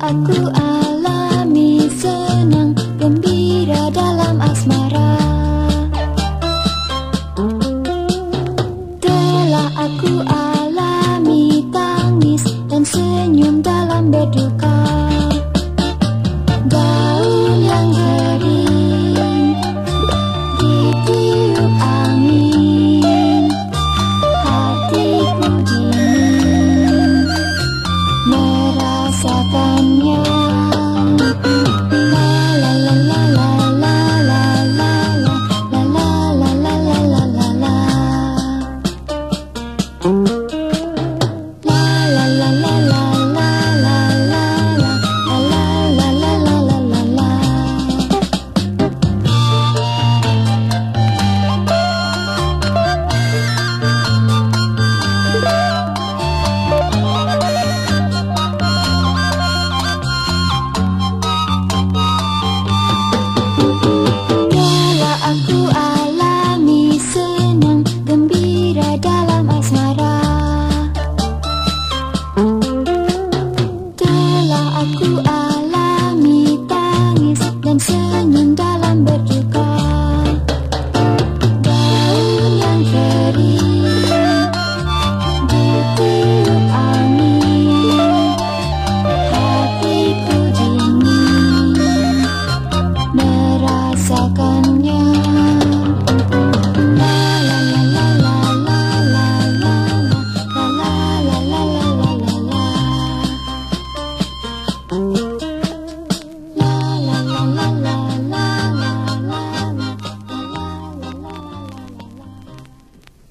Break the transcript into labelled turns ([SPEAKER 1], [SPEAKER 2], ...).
[SPEAKER 1] aku alami senang gembira dalam asmara. Telah aku alami tangis dan senyum dalam berduka. Daun yang kering ditiup angin, hatiku dingin merasakannya. La la la la la la la la la la la la la la la la. La la la la la la la la la la la la la la la. Telah aku alami senang gembira dalam